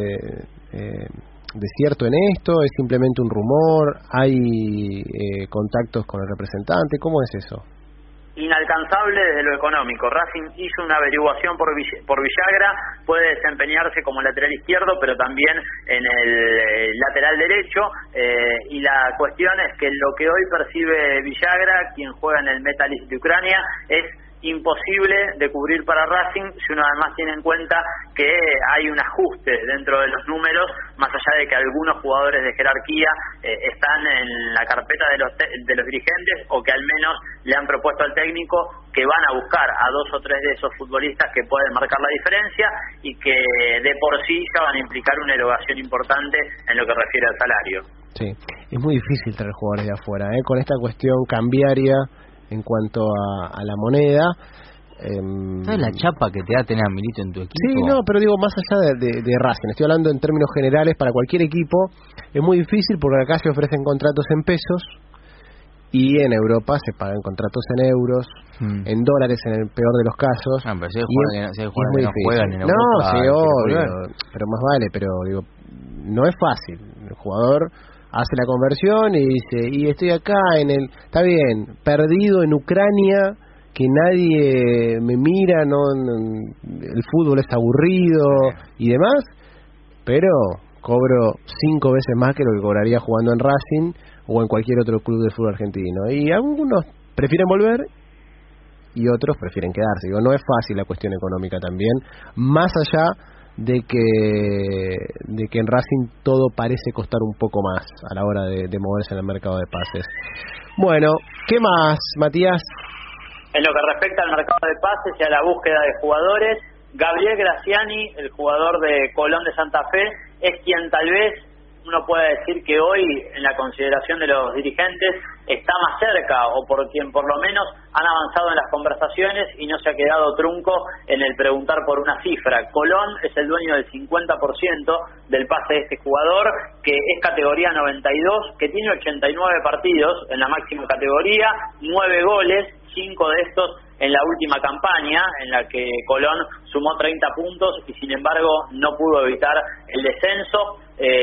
B: de cierto en esto? ¿Es simplemente un rumor? ¿Hay contactos con el representante? ¿Cómo es eso?
H: Inalcanzable desde lo económico. Racing hizo una averiguación por Villagra, puede desempeñarse como lateral izquierdo, pero también en el lateral derecho, y la cuestión es que lo que hoy percibe Villagra, quien juega en el Metalist de Ucrania, es imposible de cubrir para Racing si uno además tiene en cuenta que hay un ajuste dentro de los números, más allá de que algunos jugadores de jerarquía están en la carpeta de los dirigentes, o que al menos le han propuesto al técnico que van a buscar a 2 o 3 de esos futbolistas que pueden marcar la diferencia y que de por sí ya van a implicar una erogación importante en lo que refiere al salario.
B: Sí, es muy difícil traer jugadores de afuera, con esta cuestión cambiaria en cuanto a la moneda.
A: ¿Sabes la chapa que te da tener a Milito en tu equipo?
B: Sí, no, pero digo, más allá de Racing, estoy hablando en términos generales para cualquier equipo. Es muy difícil porque acá se ofrecen contratos en pesos y en Europa se pagan contratos en euros, en dólares en el peor de los casos.
A: Pero si hay jugadores que no juegan en Europa.
B: No, sí, obvio, pero más vale, pero digo, no es fácil. El jugador hace la conversión y dice, y estoy acá está bien, perdido en Ucrania, que nadie me mira, el fútbol es aburrido y demás, pero cobro 5 veces más que lo que cobraría jugando en Racing o en cualquier otro club de fútbol argentino. Y algunos prefieren volver y otros prefieren quedarse. Digo, no es fácil la cuestión económica también, más allá de que en Racing todo parece costar un poco más a la hora de moverse en el mercado de pases. Bueno, ¿qué más, Matías?
H: En lo que respecta al mercado de pases y a la búsqueda de jugadores, Gabriel Graciani, el jugador de Colón de Santa Fe, es quien tal vez uno puede decir que hoy, en la consideración de los dirigentes, está más cerca, o por quien por lo menos han avanzado en las conversaciones y no se ha quedado trunco en el preguntar por una cifra. Colón es el dueño del 50% del pase de este jugador, que es categoría 92, que tiene 89 partidos en la máxima categoría, 9 goles, 5 de estos en la última campaña, en la que Colón sumó 30 puntos y sin embargo no pudo evitar el descenso.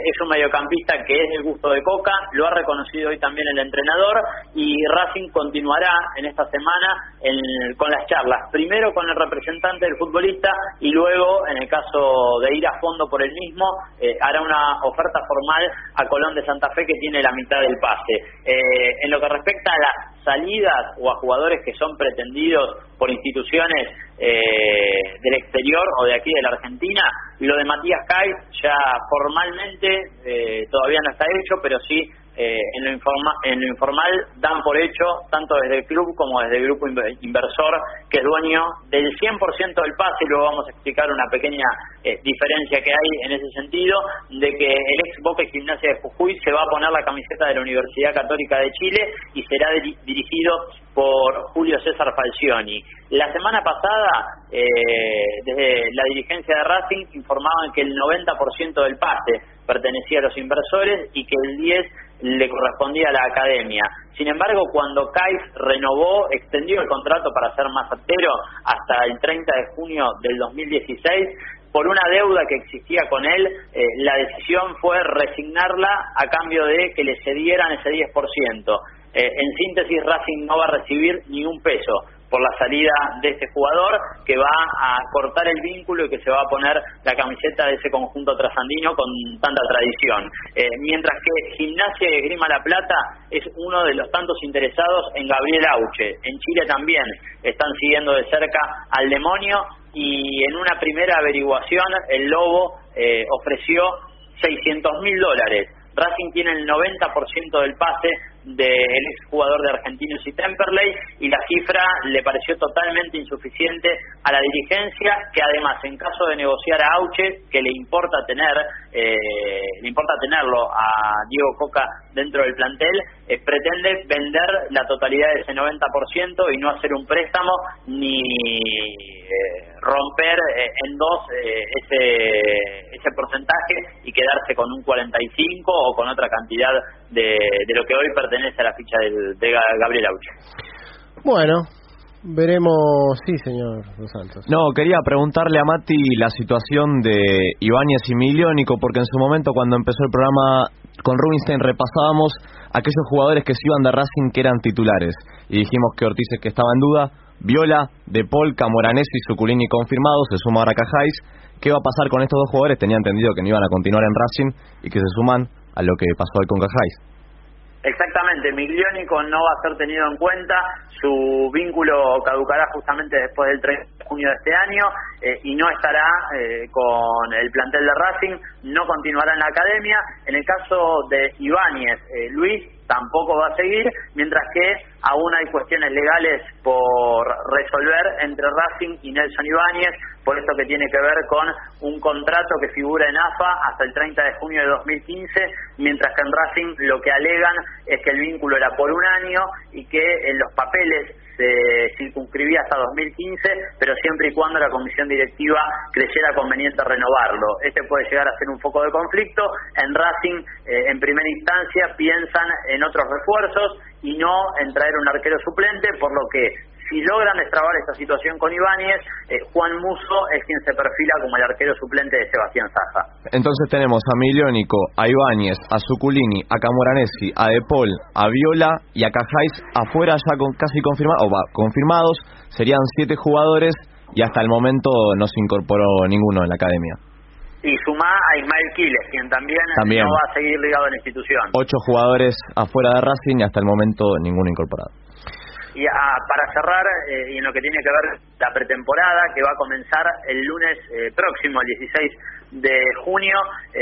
H: es un mediocampista que es del gusto de Coca, lo ha reconocido hoy también el entrenador, y Racing continuará en esta semana con las charlas, primero con el representante del futbolista y luego, en el caso de ir a fondo por el mismo, hará una oferta formal a Colón de Santa Fe, que tiene la mitad del pase. En lo que respecta a las salidas o a jugadores que son pretendidos por instituciones del exterior o de aquí de la Argentina, lo de Matías Kais ya formalmente todavía no está hecho, pero sí en lo informal dan por hecho, tanto desde el club como desde el grupo inversor, que es dueño del 100% del pase, y luego vamos a explicar una pequeña diferencia que hay en ese sentido, de que el ex Boca y Gimnasia de Jujuy se va a poner la camiseta de la Universidad Católica de Chile y será dirigido por Julio César Falcioni. La semana pasada, desde la dirigencia de Racing informaban que el 90% del pase pertenecía a los inversores y que el 10% le correspondía a la academia. Sin embargo, cuando Kais renovó, extendió el contrato, para ser más certero, hasta el 30 de junio del 2016, por una deuda que existía con él, la decisión fue resignarla a cambio de que le cedieran ese 10%. En síntesis, Racing no va a recibir ni un peso por la salida de este jugador, que va a cortar el vínculo y que se va a poner la camiseta de ese conjunto trasandino con tanta tradición. Mientras que Gimnasia y Esgrima La Plata es uno de los tantos interesados en Gabriel Auche. En Chile también están siguiendo de cerca al demonio, y en una primera averiguación el Lobo ofreció $600.000. Racing tiene el 90% del pase del exjugador de Argentinos y Temperley, y la cifra le pareció totalmente insuficiente a la dirigencia, que además, en caso de negociar a Auche, que le importa tenerlo a Diego Coca dentro del plantel, pretende vender la totalidad de ese 90% y no hacer un préstamo ni romper en dos ese porcentaje y quedarse con un 45 o con otra cantidad de lo que hoy pertenece a la ficha de Gabriel Auche.
B: Bueno, veremos. Sí, señor Dos Santos.
C: No, quería preguntarle a Mati la situación de Ibáñez y Miliónico, porque en su momento, cuando empezó el programa con Rubinstein, repasábamos aquellos jugadores que se iban de Racing que eran titulares, y dijimos que Ortiz, que estaba en duda, Viola, De Paul, Camoranesi y Zuculini confirmados, se suma ahora Cajáis. ¿Qué va a pasar con estos dos jugadores? Tenía entendido que no iban a continuar en Racing y que se suman a lo que pasó hoy con Cajáis.
H: Exactamente, Migliónico no va a ser tenido en cuenta, su vínculo caducará justamente después del 30 de junio de este año, y no estará con el plantel de Racing, no continuará en la academia. En el caso de Ibáñez, Luis tampoco va a seguir, mientras que aún hay cuestiones legales por resolver entre Racing y Nelson Ibáñez, por esto que tiene que ver con un contrato que figura en AFA hasta el 30 de junio de 2015, mientras que en Racing lo que alegan es que el vínculo era por un año y que en los papeles se circunscribía hasta 2015, pero siempre y cuando la comisión directiva creyera conveniente renovarlo. Este puede llegar a ser un foco de conflicto. En Racing, en primera instancia, piensan en otros refuerzos y no en traer un arquero suplente, por lo que, si logran destrabar esta situación con Ibáñez, Juan Musso es quien se perfila como el arquero suplente de Sebastián Saza.
C: Entonces tenemos a Miliónico, a Ibáñez, a Zuculini, a Camoranesi, a De Paul, a Viola y a Cajáis afuera ya casi confirmados. Serían 7 jugadores y hasta el momento no se incorporó ninguno en la academia.
H: Y sumá a Ismael Quiles, quien también no va a seguir ligado a la institución.
C: 8 jugadores afuera de Racing y hasta el momento ninguno incorporado.
H: Y para cerrar, y en lo que tiene que ver la pretemporada, que va a comenzar el lunes próximo, el 16 de junio,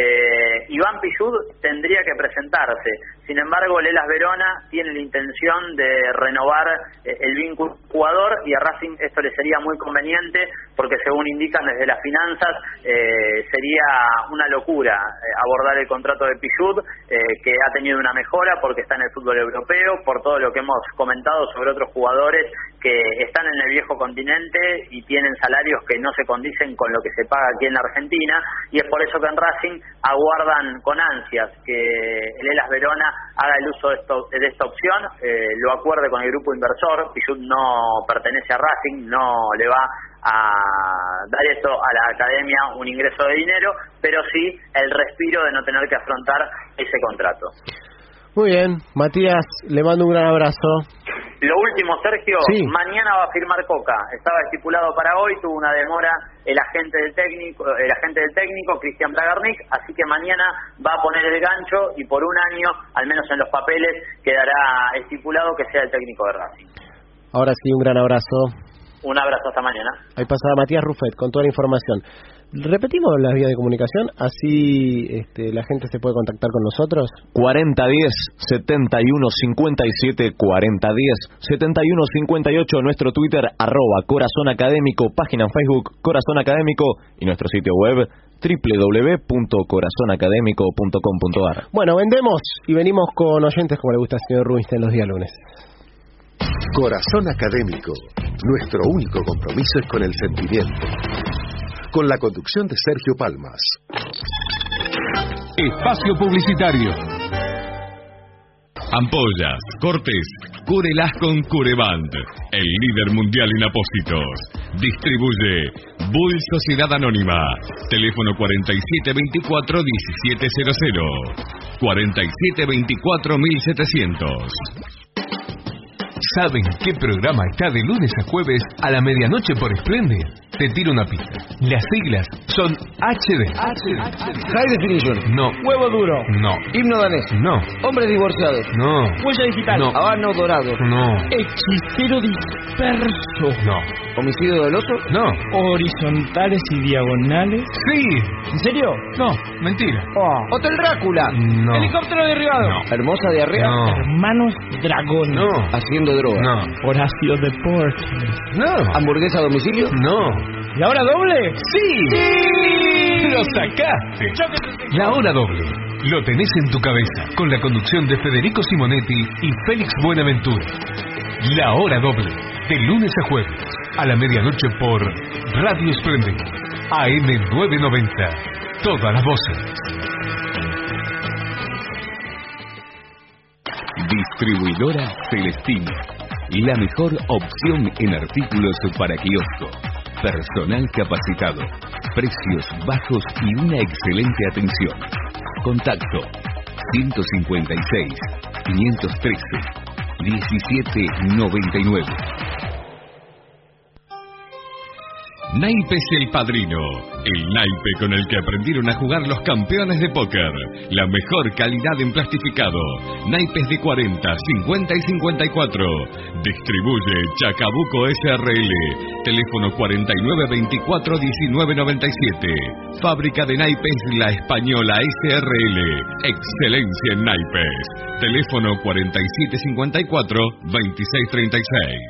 H: Iván Pichud tendría que presentarse. Sin embargo, Lelas Verona tiene la intención de renovar el vínculo jugador, y a Racing esto le sería muy conveniente, porque según indican desde las finanzas, sería una locura abordar el contrato de Pichud, que ha tenido una mejora porque está en el fútbol europeo, por todo lo que hemos comentado sobre otros jugadores que están en el viejo continente y tienen salarios que no se condicen con lo que se paga aquí en la Argentina, y es por eso que en Racing aguardan con ansias que el Elas Verona haga el uso de esta opción, lo acuerde con el grupo inversor. Pichud no pertenece a Racing, no le va dar esto a la academia un ingreso de dinero, pero sí el respiro de no tener que afrontar ese contrato.
B: Muy bien, Matías, le mando un gran abrazo.
H: Lo último, Sergio, sí. Mañana va a firmar Coca. Estaba estipulado para hoy, tuvo una demora el agente del técnico, Cristian Bragarnik, así que mañana va a poner el gancho y por un año, al menos en los papeles, quedará estipulado que sea el técnico de Racing.
B: Ahora sí, un gran abrazo.
H: Un abrazo, hasta mañana.
B: Ahí pasaba Matías Ruffet con toda la información. Repetimos las vías de comunicación, así la gente se puede contactar con nosotros.
D: 4010-7157, 4010-7158, nuestro Twitter, @Corazón Académico, página en Facebook, Corazón Académico, y nuestro sitio web, www.corazonacadémico.com.ar.
B: Bueno, vendemos y venimos con oyentes como le gusta al señor Rubinstein los días lunes.
I: Corazón Académico, nuestro único compromiso es con el sentimiento. Con la conducción de Sergio Palmas.
E: Espacio publicitario. Ampollas, cortes, cúrelas con Cureband, el líder mundial en apósitos. Distribuye Bull Sociedad Anónima. Teléfono 4724-1700. 4724-1700. ¿Saben qué programa está de lunes a jueves a la medianoche por Splendid? Te tiro una pista. Las siglas son HD.
J: High Definition.
E: No.
J: Huevo duro.
E: No.
J: Himno danés.
E: No.
J: Hombres divorciados.
E: No.
J: Huella digital.
E: No.
J: Habano dorado.
E: No.
J: Hechicero disperso.
E: No.
J: Homicidio del oso.
E: No.
J: Horizontales y diagonales.
E: Sí.
J: ¿En serio?
E: No. Mentira.
J: Hotel Drácula.
E: No.
J: Helicóptero derribado.
E: No.
J: Hermosa diarrea.
E: No.
J: Hermanos Dragón.
E: No.
J: Haciendo droga.
E: No.
J: Horacio Deportes.
E: No.
J: Hamburguesa a domicilio.
E: No.
J: ¿La hora doble?
E: ¡Sí! ¡Lo sacaste! La hora doble. Lo tenés en tu cabeza, con la conducción de Federico Simonetti y Félix Buenaventura. La hora doble, de lunes a jueves, a la medianoche por Radio Splendid, AM 990. Todas las voces.
K: Distribuidora Celestina. La mejor opción en artículos para kiosco. Personal capacitado, precios bajos y una excelente atención. Contacto 156 513 1799.
E: Naipes el Padrino, el naipe con el que aprendieron a jugar los campeones de póker. La mejor calidad en plastificado. Naipes de 40, 50 y 54. Distribuye Chacabuco SRL. Teléfono 4924-1997. Fábrica de naipes La Española SRL. Excelencia en naipes. Teléfono 4754-2636.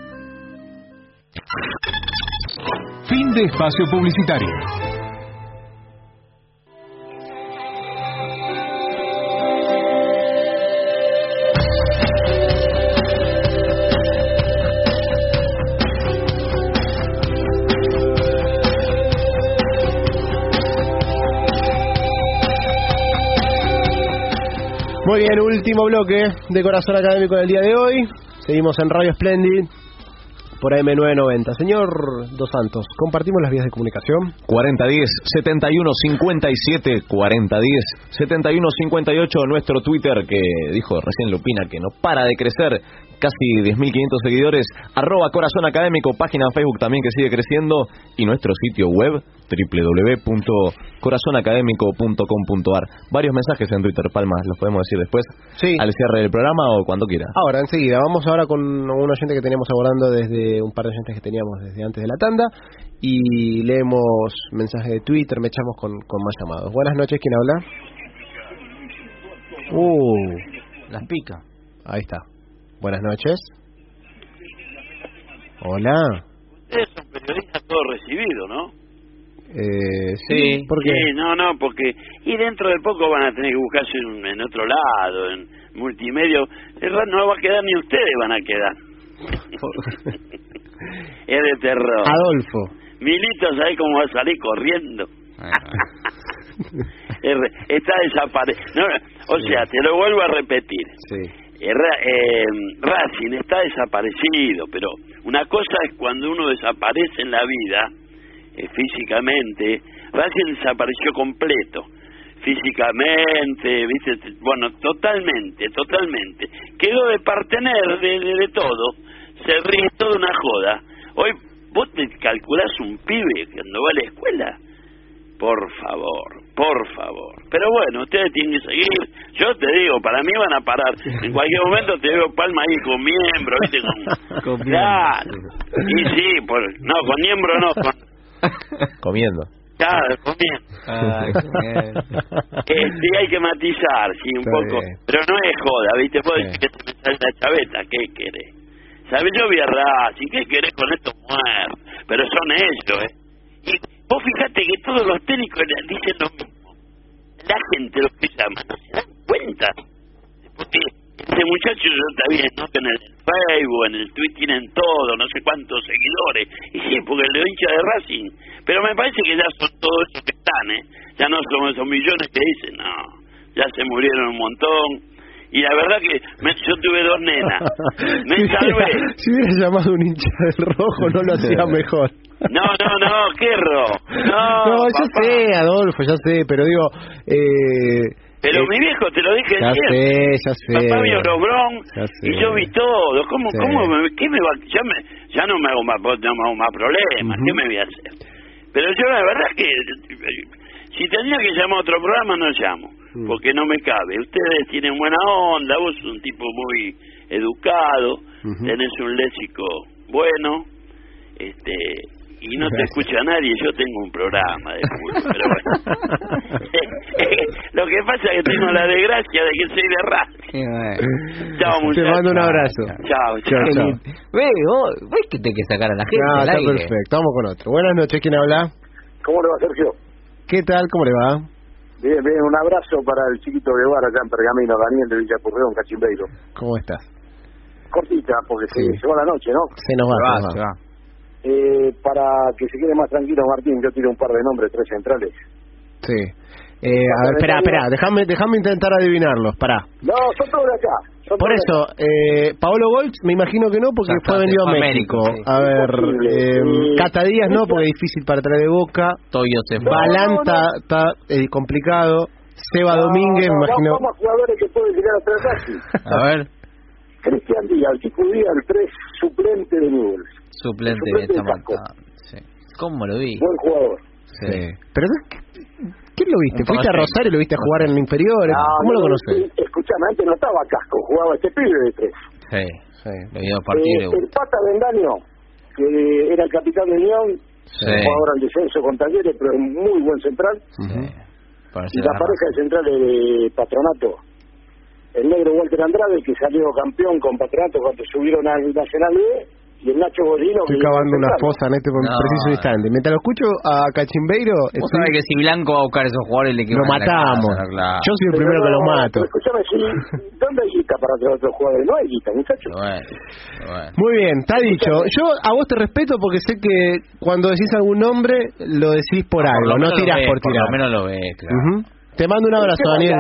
E: Fin de espacio publicitario.
B: Muy bien, último bloque de Corazón Académico del día de hoy. Seguimos en Radio Splendid por AM990. Señor Dos Santos, ¿compartimos las vías de comunicación?
D: 4010-7157, 4010-7158, nuestro Twitter, que dijo recién Lupina que no para de crecer, casi 10.500 seguidores, @Corazón Académico, página en Facebook también que sigue creciendo, y nuestro sitio web, www.corazonacadémico.com.ar. Varios mensajes en Twitter, Palma, ¿los podemos decir después?
B: Sí.
D: Al cierre del programa o cuando quiera.
B: Ahora, enseguida. Vamos ahora con un oyente que teníamos abordando desde un par de oyentes que teníamos desde antes de la tanda, y leemos mensajes de Twitter, me echamos con más llamados. Buenas noches, ¿quién habla?
A: Las pica.
B: Ahí está. Buenas noches. Hola.
L: Ustedes son periodistas todo recibido, ¿no?
B: Sí. ¿Por qué?
L: Sí, no, porque... Y dentro de poco van a tener que buscarse en otro lado, en multimedia. No va a quedar ni ustedes van a quedar. Es de terror.
B: Adolfo.
L: Milito, ¿sabés cómo va a salir corriendo? Está desaparecido. No, o sea, te lo vuelvo a repetir.
B: Sí.
L: Racing está desaparecido, pero una cosa es cuando uno desaparece en la vida, físicamente. Racing desapareció completo, físicamente, ¿viste? Bueno, totalmente. Quedó de partener de todo, se ríe toda una joda. Hoy vos te calculás un pibe cuando va a la escuela. Por favor. Pero bueno, ustedes tienen que seguir. Yo te digo, para mí van a parar. En cualquier momento te veo Palma ahí con miembro, ¿viste? Con claro. Y sí, no, con miembro no.
C: Comiendo.
L: Claro, comiendo. Hay que matizar, sí, un poco. Bien. Pero no es joda, ¿viste? Vos decís que te me sale la chaveta, ¿qué querés? ¿Sabes? Yo vi a Racing, ¿qué querés con estos muertos? Pero son ellos, Y vos fijate que todos los técnicos dicen lo mismo. La gente, los que llaman, no se dan cuenta. Porque ese muchacho ya está bien, ¿no? Que en el Facebook, en el Twitter tienen todo, no sé cuántos seguidores. Y sí, porque el de hincha de Racing. Pero me parece que ya son todos esos que están, Ya no son esos millones que dicen, no. Ya se murieron un montón. Y la verdad que yo tuve 2 nenas. Me salvé.
B: Si hubiera llamado un hincha del Rojo, no lo hacía mejor.
L: No, ¿qué rojo?
B: No, yo sé, Adolfo, ya sé, pero digo...
L: pero mi viejo, te lo dije
B: siempre. Ya sé.
L: Papá vio los Bronx y yo vi todo. ¿Cómo qué me va? Ya no me hago más problemas. ¿Qué me voy a hacer? Pero yo la verdad que... Si tenía que llamar a otro programa, no llamo. Porque no me cabe. Ustedes tienen buena onda, vos sos un tipo muy educado, tenés un léxico bueno, y no te escucha nadie. Yo tengo un programa de fútbol, pero bueno. Lo que pasa es que tengo la desgracia de que soy de Racing. Chao, muchachos.
B: Te mando un abrazo.
L: Chao.
A: ¿Ves que te que sacar a la gente?
B: No, está perfecto. Vamos con otro. Buenas noches, ¿quién habla?
M: ¿Cómo le va, Sergio?
B: ¿Qué tal? ¿Cómo le va?
M: Bien, un abrazo para el chiquito Guevara acá en Pergamino, Daniel de Villa Purreón, Cachimbeiro.
B: ¿Cómo estás?
M: Cortita, porque se va la noche, ¿no?
B: Se nos va.
M: Para que se quede más tranquilo, Martín, yo tiro un par de nombres, 3 centrales.
B: Sí. A ver, espera, déjame intentar adivinarlos, pará.
M: No, son todos de acá.
B: Por eso, Paolo Goltz, me imagino que no, porque fue vendido a México. Sí. A ver, Cata Díaz no, porque es difícil para traer de Boca. Balán está complicado. Seba Domínguez, me imagino.
M: Vamos a jugadores que pueden llegar a traer así.
A: A ver.
M: Cristian Díaz, el Chico Díaz, el 3 suplente de Newell's.
A: Suplente de Chamarca. Sí. ¿Cómo lo vi?
M: Buen jugador.
B: Sí. Pero ¿quién lo viste? ¿Fuiste a Rosario y lo viste a jugar en inferiores? ¿Cómo lo conoces?
M: Escuchame, antes no estaba Casco, jugaba este pibe de 3.
A: Sí. Lo iba a partir.
M: El Pata Vendaño, que era el capitán de Unión, jugador al descenso con Talleres, pero es muy buen central. Y la pareja de centrales de Patronato, el negro Walter Andrade, que salió campeón con Patronato cuando subieron al Nacional B, y el Nacho Godino.
B: Estoy cavando una fosa en este preciso instante. Mientras lo escucho a Cachimbeiro...
A: Vos sabés que si Blanco va a buscar esos jugadores le
B: lo matamos. Claro. Yo soy el primero que lo mato.
M: Escuchame, ¿dónde hay guita para traer otros jugadores? No hay guita, muchachos.
B: Bueno. Muy bien, está dicho. Yo a vos te respeto porque sé que cuando decís algún nombre lo decís por algo, no tirás por tirar.
A: Por lo menos lo ves, claro.
B: Te mando un abrazo, Daniel.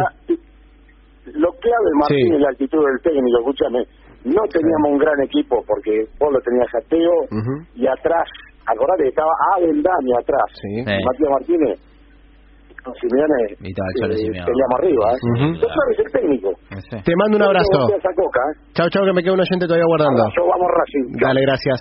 M: Lo clave, Martín, es la actitud del técnico. Escúchame, no teníamos un gran equipo porque vos lo tenías a Teo y atrás, acordate que estaba Avendaño atrás, Matías Martínez con Simeone, peleamos arriba, es el técnico.
B: Te mando un abrazo. Chao, que me queda un oyente todavía guardando.
M: Vamos Racing.
B: Dale, gracias.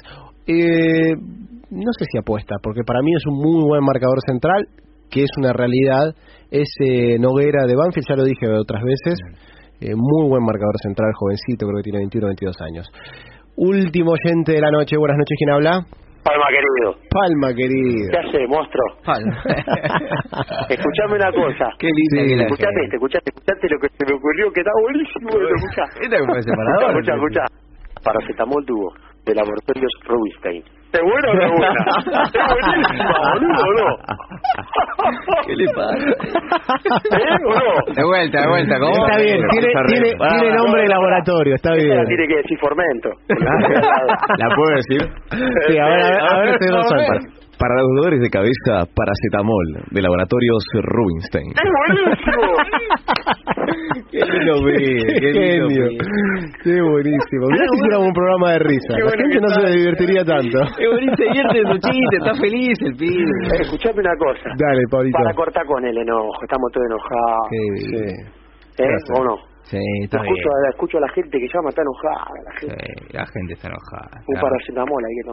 B: No sé si apuesta, porque para mí es un muy buen marcador central, que es una realidad. Es Noguera de Banfield, ya lo dije otras veces. Muy buen marcador central, jovencito, creo que tiene 21 o 22 años. Último oyente de la noche, buenas noches, ¿quién habla?
N: Palma, querido.
B: Palma, querido.
N: ¿Qué haces, monstruo?
A: Palma.
N: Escuchame una cosa.
A: Qué lindo.
N: Escuchate lo que se me ocurrió, que está buenísimo. Escuchá.
A: ¿Esta como el separador?
N: Escuchá. Paracetamol tubo, de Laboratorios Rubinstein. ¿Es buena o no es buena? Es buenísima, boludo, ¿no?
A: ¿Qué le pasa?
N: ¿O no?
A: De vuelta, ¿cómo?
B: Está bien, tiene nombre de laboratorio, está bien.
N: Tiene que decir Formento.
C: ¿La puedo decir?
B: Sí, a ver, te doy
C: Para los dolores de cabeza, paracetamol, de Laboratorios Rubinstein.
N: ¡Es buenísimo!
B: Qué lindo
C: lindo pibe.
B: Qué genio. Qué buenísimo. Mirá si hiciéramos un programa de risa. La gente no se divertiría tanto.
C: Qué bonito, se divierte en su chiste, está feliz el pibe.
N: Escuchame una cosa.
B: Dale, Pablito.
N: Para cortar con el enojo, estamos todos enojados. ¿O no?
A: Sí, está bien.
N: Escucho a la gente que llama, está enojada.
A: La gente está enojada.
N: Un paracetamol hay que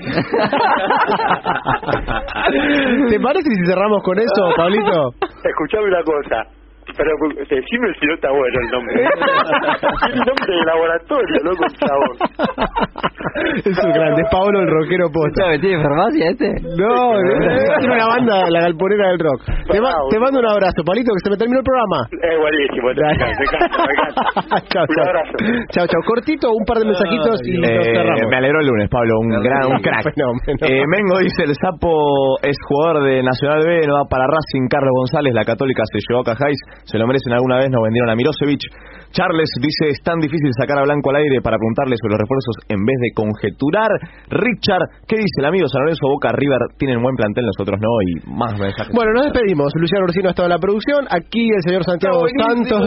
B: tomar. ¿Te parece si cerramos con eso, Pablito?
N: Escuchame una cosa. Pero decime si no está bueno el nombre. El nombre de laboratorio, loco, el chabón.
B: Es un grande, es Pablo el rockero posta.
A: ¿Tiene farmacia este?
B: No, tiene una banda, la galponera del rock. Te mando un abrazo, Pablito, que se me terminó el programa.
N: Buenísimo, me encanta.
B: Chao,
N: un abrazo.
B: Chao, cortito, un par de mensajitos y nos cerramos.
D: Me alegró el lunes, Pablo, un crack. Mengo dice, el Sapo es jugador de Nacional B, no va para Racing. Carlos González, la Católica se llevó a Cajáis, se lo merecen. Alguna vez, nos vendieron a Mirosevic. Charles dice, es tan difícil sacar a Blanco al aire para preguntarle sobre los refuerzos en vez de conjeturar. Richard, ¿qué dice el amigo? San Lorenzo, Boca, River tienen buen plantel, nosotros no, y más mensajes.
B: Bueno, nos despedimos. Luciano Orsino ha estado en la producción. Aquí el señor Santiago Santos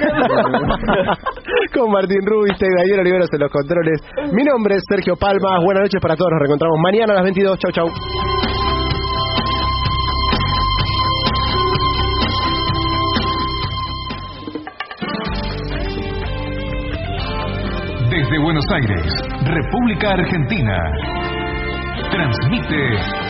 B: con Martín Rubiste y Daniel Oliveros en los controles. Mi nombre es Sergio Palma. Buenas noches para todos. Nos reencontramos mañana a las 22. Chau.
E: Desde Buenos Aires, República Argentina, transmite